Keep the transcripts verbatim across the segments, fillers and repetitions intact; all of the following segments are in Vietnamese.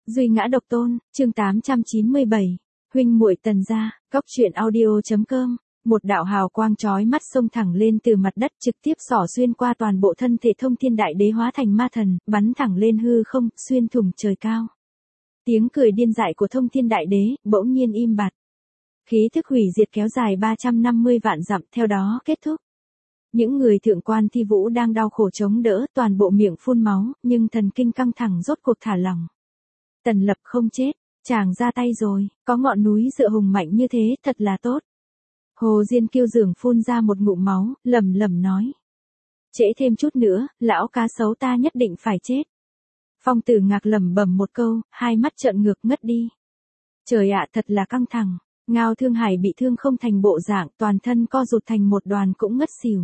Duy ngã độc tôn, chương tám trăm chín mươi bảy. Huynh muội Tần gia, cốc truyện audio.com. Một đạo hào quang chói mắt xông thẳng lên từ mặt đất, trực tiếp xỏ xuyên qua toàn bộ thân thể Thông Thiên Đại Đế hóa thành ma thần, bắn thẳng lên hư không, xuyên thủng trời cao. Tiếng cười điên dại của Thông Thiên Đại Đế bỗng nhiên im bặt. Khí thức hủy diệt kéo dài ba trăm năm mươi vạn dặm, theo đó kết thúc. Những người thượng quan Thi Vũ đang đau khổ chống đỡ, toàn bộ miệng phun máu, nhưng thần kinh căng thẳng rốt cuộc thả lỏng. Tần Lập không chết, chàng ra tay rồi, có ngọn núi dựa hùng mạnh như thế, thật là tốt. Hồ Diên Kiêu Dường phun ra một ngụm máu, lẩm lẩm nói. Trễ thêm chút nữa, lão cá sấu ta nhất định phải chết. Phong Tử Ngạc lẩm bẩm một câu, hai mắt trợn ngược ngất đi. Trời ạ, thật là căng thẳng. Ngao Thương Hải bị thương không thành bộ dạng, toàn thân co rụt thành một đoàn cũng ngất xỉu.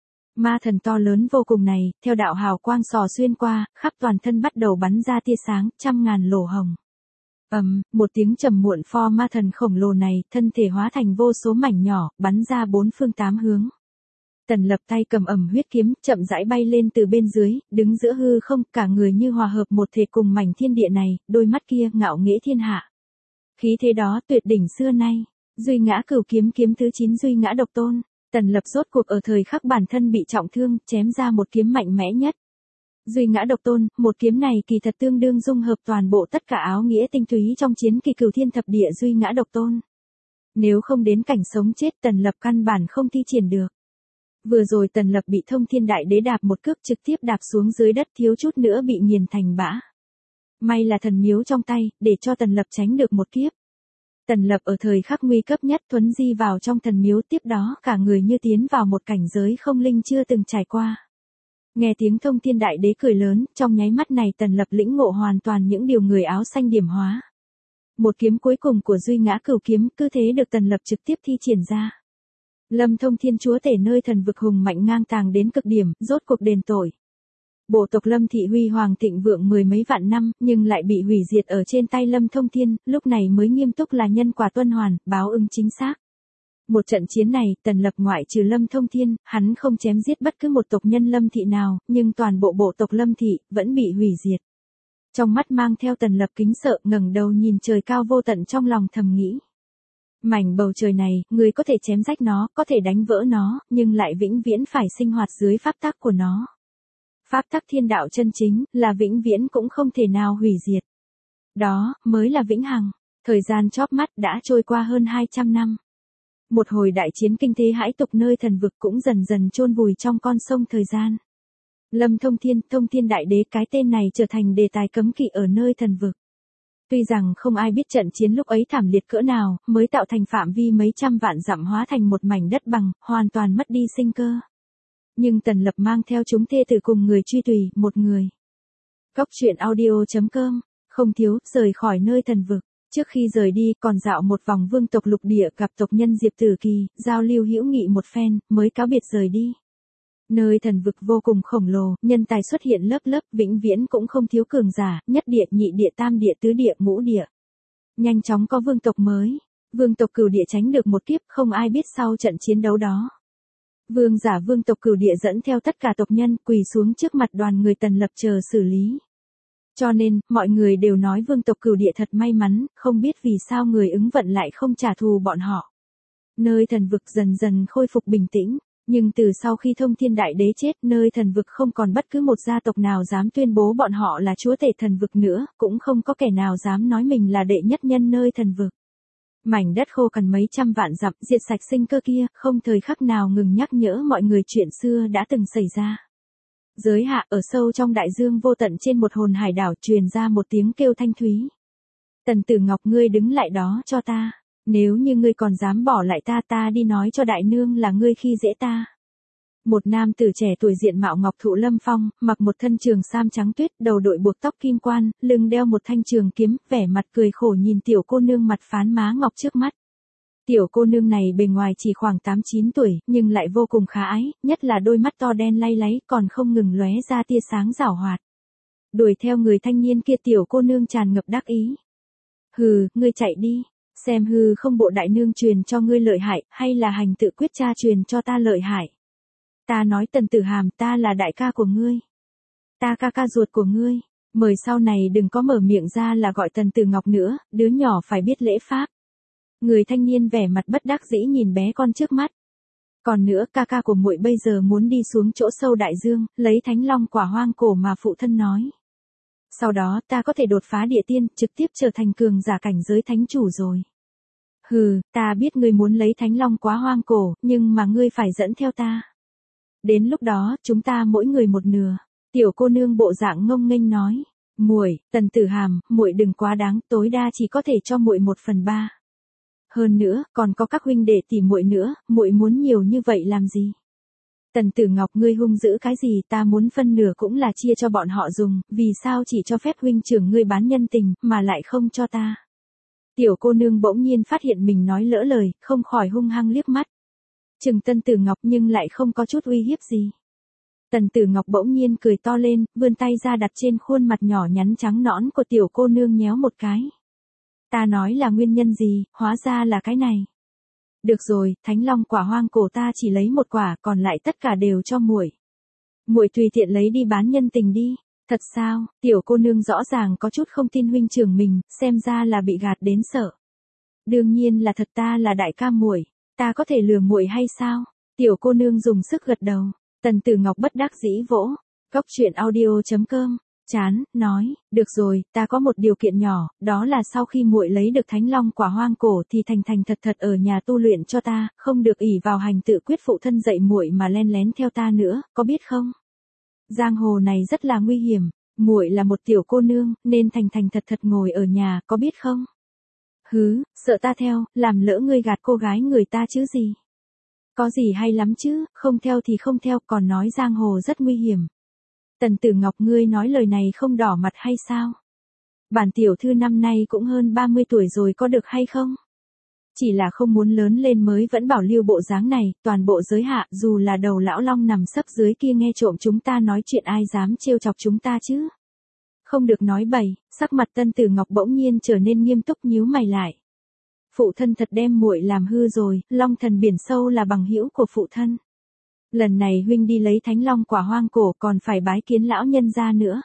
Ma thần to lớn vô cùng này, theo đạo hào quang xò xuyên qua, khắp toàn thân bắt đầu bắn ra tia sáng, trăm ngàn lỗ hồng. Ầm, um, một tiếng trầm muộn pho ma thần khổng lồ này, thân thể hóa thành vô số mảnh nhỏ, bắn ra bốn phương tám hướng. Tần Lập tay cầm ẩm huyết kiếm, chậm rãi bay lên từ bên dưới, đứng giữa hư không, cả người như hòa hợp một thể cùng mảnh thiên địa này, đôi mắt kia ngạo nghễ thiên hạ. Khí thế đó tuyệt đỉnh xưa nay, Duy ngã cửu kiếm kiếm thứ chín Duy ngã độc tôn. Tần Lập rốt cuộc ở thời khắc bản thân bị trọng thương, chém ra một kiếm mạnh mẽ nhất. Duy ngã độc tôn, một kiếm này kỳ thật tương đương dung hợp toàn bộ tất cả áo nghĩa tinh túy trong chiến kỳ cửu thiên thập địa Duy ngã độc tôn. Nếu không đến cảnh sống chết, Tần Lập căn bản không thi triển được. Vừa rồi Tần Lập bị Thông Thiên Đại Đế đạp một cước trực tiếp đạp xuống dưới đất, thiếu chút nữa bị nghiền thành bã. May là thần miếu trong tay, để cho Tần Lập tránh được một kiếp. Tần Lập ở thời khắc nguy cấp nhất thuấn di vào trong thần miếu, tiếp đó cả người như tiến vào một cảnh giới không linh chưa từng trải qua. Nghe tiếng Thông Thiên Đại Đế cười lớn, trong nháy mắt này Tần Lập lĩnh ngộ hoàn toàn những điều người áo xanh điểm hóa. Một kiếm cuối cùng của Duy ngã cửu kiếm cứ thế được Tần Lập trực tiếp thi triển ra. Lâm Thông Thiên Chúa Tể nơi thần vực hùng mạnh ngang tàng đến cực điểm, rốt cuộc đền tội. Bộ tộc Lâm Thị huy hoàng thịnh vượng mười mấy vạn năm, nhưng lại bị hủy diệt ở trên tay Lâm Thông Thiên, lúc này mới nghiêm túc là nhân quả tuần hoàn, báo ứng chính xác. Một trận chiến này, Tần Lập ngoại trừ Lâm Thông Thiên, hắn không chém giết bất cứ một tộc nhân Lâm Thị nào, nhưng toàn bộ bộ tộc Lâm Thị vẫn bị hủy diệt. Trong mắt mang theo Tần Lập kính sợ, ngẩng đầu nhìn trời cao vô tận, trong lòng thầm nghĩ. Mảnh bầu trời này, người có thể chém rách nó, có thể đánh vỡ nó, nhưng lại vĩnh viễn phải sinh hoạt dưới pháp tắc của nó. Pháp tắc thiên đạo chân chính, là vĩnh viễn cũng không thể nào hủy diệt. Đó, mới là vĩnh hằng. Thời gian chóp mắt đã trôi qua hơn hai trăm năm. Một hồi đại chiến kinh thế hãi tục nơi thần vực cũng dần dần chôn vùi trong con sông thời gian. Lâm Thông Thiên, Thông Thiên Đại Đế, cái tên này trở thành đề tài cấm kỵ ở nơi thần vực. Tuy rằng không ai biết trận chiến lúc ấy thảm liệt cỡ nào, mới tạo thành phạm vi mấy trăm vạn dặm hóa thành một mảnh đất bằng, hoàn toàn mất đi sinh cơ. Nhưng Tần Lập mang theo chúng thê tử cùng người truy tùy, một người. Cốc truyện audio.com, không thiếu, rời khỏi nơi thần vực. Trước khi rời đi, còn dạo một vòng vương tộc lục địa, gặp tộc nhân Diệp Tử Kỳ, giao lưu hữu nghị một phen, mới cáo biệt rời đi. Nơi thần vực vô cùng khổng lồ, nhân tài xuất hiện lớp lớp, vĩnh viễn cũng không thiếu cường giả, nhất địa, nhị địa, tam địa, tứ địa, ngũ địa. Nhanh chóng có vương tộc mới. Vương tộc Cửu Địa tránh được một kiếp, không ai biết sau trận chiến đấu đó. Vương giả vương tộc Cửu Địa dẫn theo tất cả tộc nhân, quỳ xuống trước mặt đoàn người Tần Lập chờ xử lý. Cho nên, mọi người đều nói vương tộc Cửu Địa thật may mắn, không biết vì sao người ứng vận lại không trả thù bọn họ. Nơi thần vực dần dần khôi phục bình tĩnh, nhưng từ sau khi Thông Thiên Đại Đế chết, nơi thần vực không còn bất cứ một gia tộc nào dám tuyên bố bọn họ là chúa tể thần vực nữa, cũng không có kẻ nào dám nói mình là đệ nhất nhân nơi thần vực. Mảnh đất khô cằn mấy trăm vạn dặm, diệt sạch sinh cơ kia, không thời khắc nào ngừng nhắc nhở mọi người chuyện xưa đã từng xảy ra. Giới hạ, ở sâu trong đại dương vô tận trên một hồn hải đảo, truyền ra một tiếng kêu thanh thúy. Tần Tử Ngọc, ngươi đứng lại đó cho ta. Nếu như ngươi còn dám bỏ lại ta, ta đi nói cho đại nương là ngươi khi dễ ta. Một nam tử trẻ tuổi diện mạo ngọc thụ lâm phong, mặc một thân trường sam trắng tuyết, đầu đội buộc tóc kim quan, lưng đeo một thanh trường kiếm, vẻ mặt cười khổ nhìn tiểu cô nương mặt phán má ngọc trước mắt. Tiểu cô nương này bề ngoài chỉ khoảng tám chín tuổi, nhưng lại vô cùng khả ái, nhất là đôi mắt to đen lay láy, còn không ngừng lóe ra tia sáng giảo hoạt. Đuổi theo người thanh niên kia, tiểu cô nương tràn ngập đắc ý. Hừ, ngươi chạy đi. Xem hư không bộ đại nương truyền cho ngươi lợi hại, hay là hành tự quyết cha truyền cho ta lợi hại. Ta nói Tần Tử Hàm, ta là đại ca của ngươi. Ta ca ca ruột của ngươi. Mời sau này đừng có mở miệng ra là gọi Tần Tử Ngọc nữa, đứa nhỏ phải biết lễ pháp. Người thanh niên vẻ mặt bất đắc dĩ nhìn bé con trước mắt. Còn nữa, ca ca của muội bây giờ muốn đi xuống chỗ sâu đại dương, lấy thánh long quả hoang cổ mà phụ thân nói. Sau đó ta có thể đột phá địa tiên, trực tiếp trở thành cường giả cảnh giới thánh chủ rồi. Hừ, ta biết ngươi muốn lấy thánh long quá hoang cổ, nhưng mà ngươi phải dẫn theo ta. Đến lúc đó, chúng ta mỗi người một nửa. Tiểu cô nương bộ dạng ngông nghênh nói. Muội, Tần Tử Hàm, muội đừng quá đáng, tối đa chỉ có thể cho muội một phần ba. Hơn nữa, còn có các huynh đệ tỷ muội nữa, muội muốn nhiều như vậy làm gì? Tần Tử Ngọc, ngươi hung dữ cái gì, ta muốn phân nửa cũng là chia cho bọn họ dùng, vì sao chỉ cho phép huynh trưởng ngươi bán nhân tình, mà lại không cho ta? Tiểu cô nương bỗng nhiên phát hiện mình nói lỡ lời, không khỏi hung hăng liếc mắt. Chừng Tần Tử Ngọc nhưng lại không có chút uy hiếp gì. Tần Tử Ngọc bỗng nhiên cười to lên, vươn tay ra đặt trên khuôn mặt nhỏ nhắn trắng nõn của tiểu cô nương nhéo một cái. Ta nói là nguyên nhân gì, hóa ra là cái này. Được rồi, thánh long quả hoang cổ ta chỉ lấy một quả, còn lại tất cả đều cho muội. Muội tùy tiện lấy đi bán nhân tình đi. Thật sao? Tiểu cô nương rõ ràng có chút không tin huynh trưởng mình, xem ra là bị gạt đến sợ. Đương nhiên là thật, ta là đại ca muội, ta có thể lừa muội hay sao? Tiểu cô nương dùng sức gật đầu. Tần Tử Ngọc bất đắc dĩ vỗ. Cốc truyện audio chấm com. Chán, nói, được rồi, ta có một điều kiện nhỏ, đó là sau khi muội lấy được thánh long quả hoang cổ thì thành thành thật thật ở nhà tu luyện cho ta, không được ỷ vào hành tự quyết phụ thân dạy muội mà len lén theo ta nữa, có biết không? Giang hồ này rất là nguy hiểm, muội là một tiểu cô nương, nên thành thành thật thật ngồi ở nhà, có biết không? Hứ, sợ ta theo, làm lỡ ngươi gạt cô gái người ta chứ gì? Có gì hay lắm chứ, không theo thì không theo, còn nói giang hồ rất nguy hiểm. Tần Tử Ngọc, ngươi nói lời này không đỏ mặt hay sao? Bản tiểu thư năm nay cũng hơn ba mươi tuổi rồi, có được hay không? Chỉ là không muốn lớn lên mới vẫn bảo lưu bộ dáng này, toàn bộ giới hạ, dù là đầu lão long nằm sấp dưới kia nghe trộm chúng ta nói chuyện, ai dám trêu chọc chúng ta chứ? Không được nói bậy. Sắc mặt Tần Tử Ngọc bỗng nhiên trở nên nghiêm túc, nhíu mày lại. Phụ thân thật đem muội làm hư rồi, long thần biển sâu là bằng hữu của phụ thân. Lần này huynh đi lấy thánh long quả hoang cổ còn phải bái kiến lão nhân gia nữa.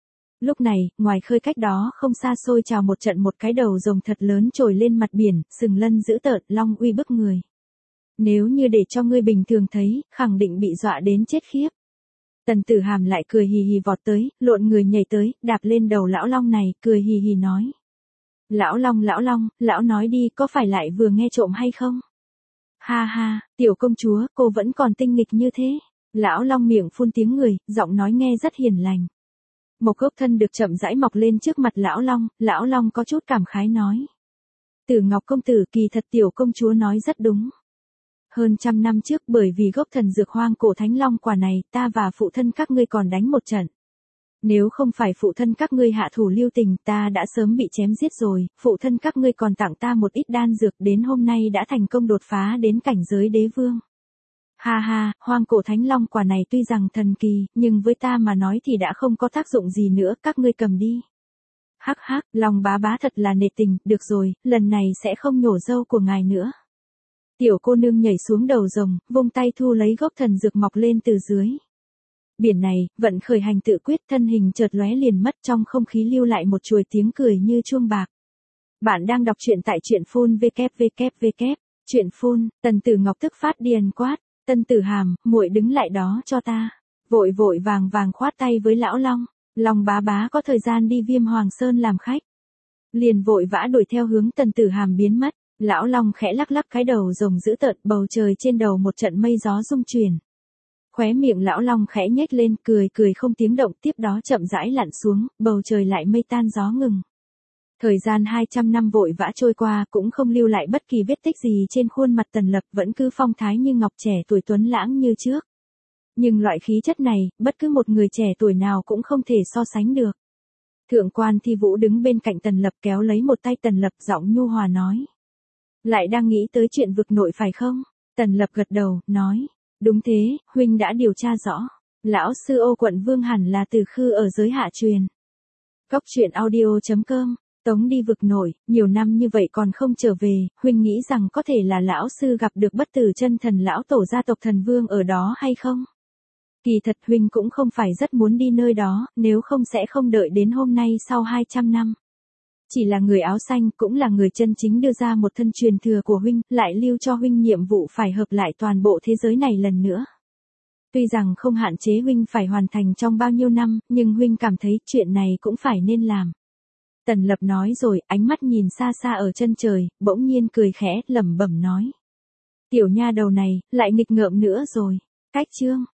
Lúc này, ngoài khơi cách đó không xa xôi trào một trận một cái đầu rồng thật lớn trồi lên mặt biển, sừng lân dữ tợn, long uy bức người. Nếu như để cho ngươi bình thường thấy, khẳng định bị dọa đến chết khiếp. Tần Tử Hàm lại cười hì hì vọt tới, lộn người nhảy tới, đạp lên đầu lão long này, cười hì hì nói. Lão long lão long, lão nói đi, có phải lại vừa nghe trộm hay không? Ha ha, tiểu công chúa, cô vẫn còn tinh nghịch như thế. Lão long miệng phun tiếng người, giọng nói nghe rất hiền lành. Một gốc thân được chậm rãi mọc lên trước mặt lão long, lão long có chút cảm khái nói. Tử Ngọc công tử, kỳ thật tiểu công chúa nói rất đúng. Hơn trăm năm trước bởi vì gốc thần dược hoang cổ thánh long quả này, ta và phụ thân các ngươi còn đánh một trận. Nếu không phải phụ thân các ngươi hạ thủ lưu tình, ta đã sớm bị chém giết rồi, phụ thân các ngươi còn tặng ta một ít đan dược, đến hôm nay đã thành công đột phá đến cảnh giới đế vương. Ha ha, hoang cổ thánh long quả này tuy rằng thần kỳ, nhưng với ta mà nói thì đã không có tác dụng gì nữa, các ngươi cầm đi. Hắc hắc, Long bá bá thật là nể tình, được rồi, lần này sẽ không nhổ râu của ngài nữa. Tiểu cô nương nhảy xuống đầu rồng, vung tay thu lấy gốc thần dược mọc lên từ dưới. Biển này, vận khởi hành tự quyết, thân hình chợt lóe liền mất, trong không khí lưu lại một chuỗi tiếng cười như chuông bạc. Bạn đang đọc truyện tại truyện phun vê kép vê kép vê kép, truyện phun, Tần Tử Ngọc tức phát điên quát, Tần Tử Hàm, muội đứng lại đó cho ta. Vội vội vàng vàng khoát tay với lão long, Long bá bá có thời gian đi Viêm Hoàng Sơn làm khách. Liền vội vã đuổi theo hướng Tần Tử Hàm biến mất, lão long khẽ lắc lắc cái đầu rồng dữ tợn, bầu trời trên đầu một trận mây gió rung chuyển. Khóe miệng lão long khẽ nhếch lên, cười cười không tiếng động, tiếp đó chậm rãi lặn xuống, bầu trời lại mây tan gió ngừng. Thời gian hai trăm năm vội vã trôi qua, cũng không lưu lại bất kỳ vết tích gì trên khuôn mặt Tần Lập, vẫn cứ phong thái như ngọc, trẻ tuổi tuấn lãng như trước. Nhưng loại khí chất này, bất cứ một người trẻ tuổi nào cũng không thể so sánh được. Thượng quan Thi Vũ đứng bên cạnh Tần Lập, kéo lấy một tay Tần Lập, giọng nhu hòa nói. Lại đang nghĩ tới chuyện vực nội phải không? Tần Lập gật đầu, nói. Đúng thế, huynh đã điều tra rõ. Lão sư Ô Quận Vương hẳn là từ khư ở giới hạ truyền. Cốc truyện audio chấm com. Tống đi vực nội, nhiều năm như vậy còn không trở về, huynh nghĩ rằng có thể là lão sư gặp được bất tử chân thần lão tổ gia tộc thần vương ở đó hay không? Kỳ thật huynh cũng không phải rất muốn đi nơi đó, nếu không sẽ không đợi đến hôm nay sau hai trăm năm. Chỉ là người áo xanh cũng là người chân chính đưa ra một thân truyền thừa của huynh, lại lưu cho huynh nhiệm vụ phải hợp lại toàn bộ thế giới này lần nữa. Tuy rằng không hạn chế huynh phải hoàn thành trong bao nhiêu năm, nhưng huynh cảm thấy chuyện này cũng phải nên làm. Tần Lập nói rồi, ánh mắt nhìn xa xa ở chân trời, bỗng nhiên cười khẽ, lẩm bẩm nói. Tiểu nha đầu này, lại nghịch ngợm nữa rồi. Cách chương.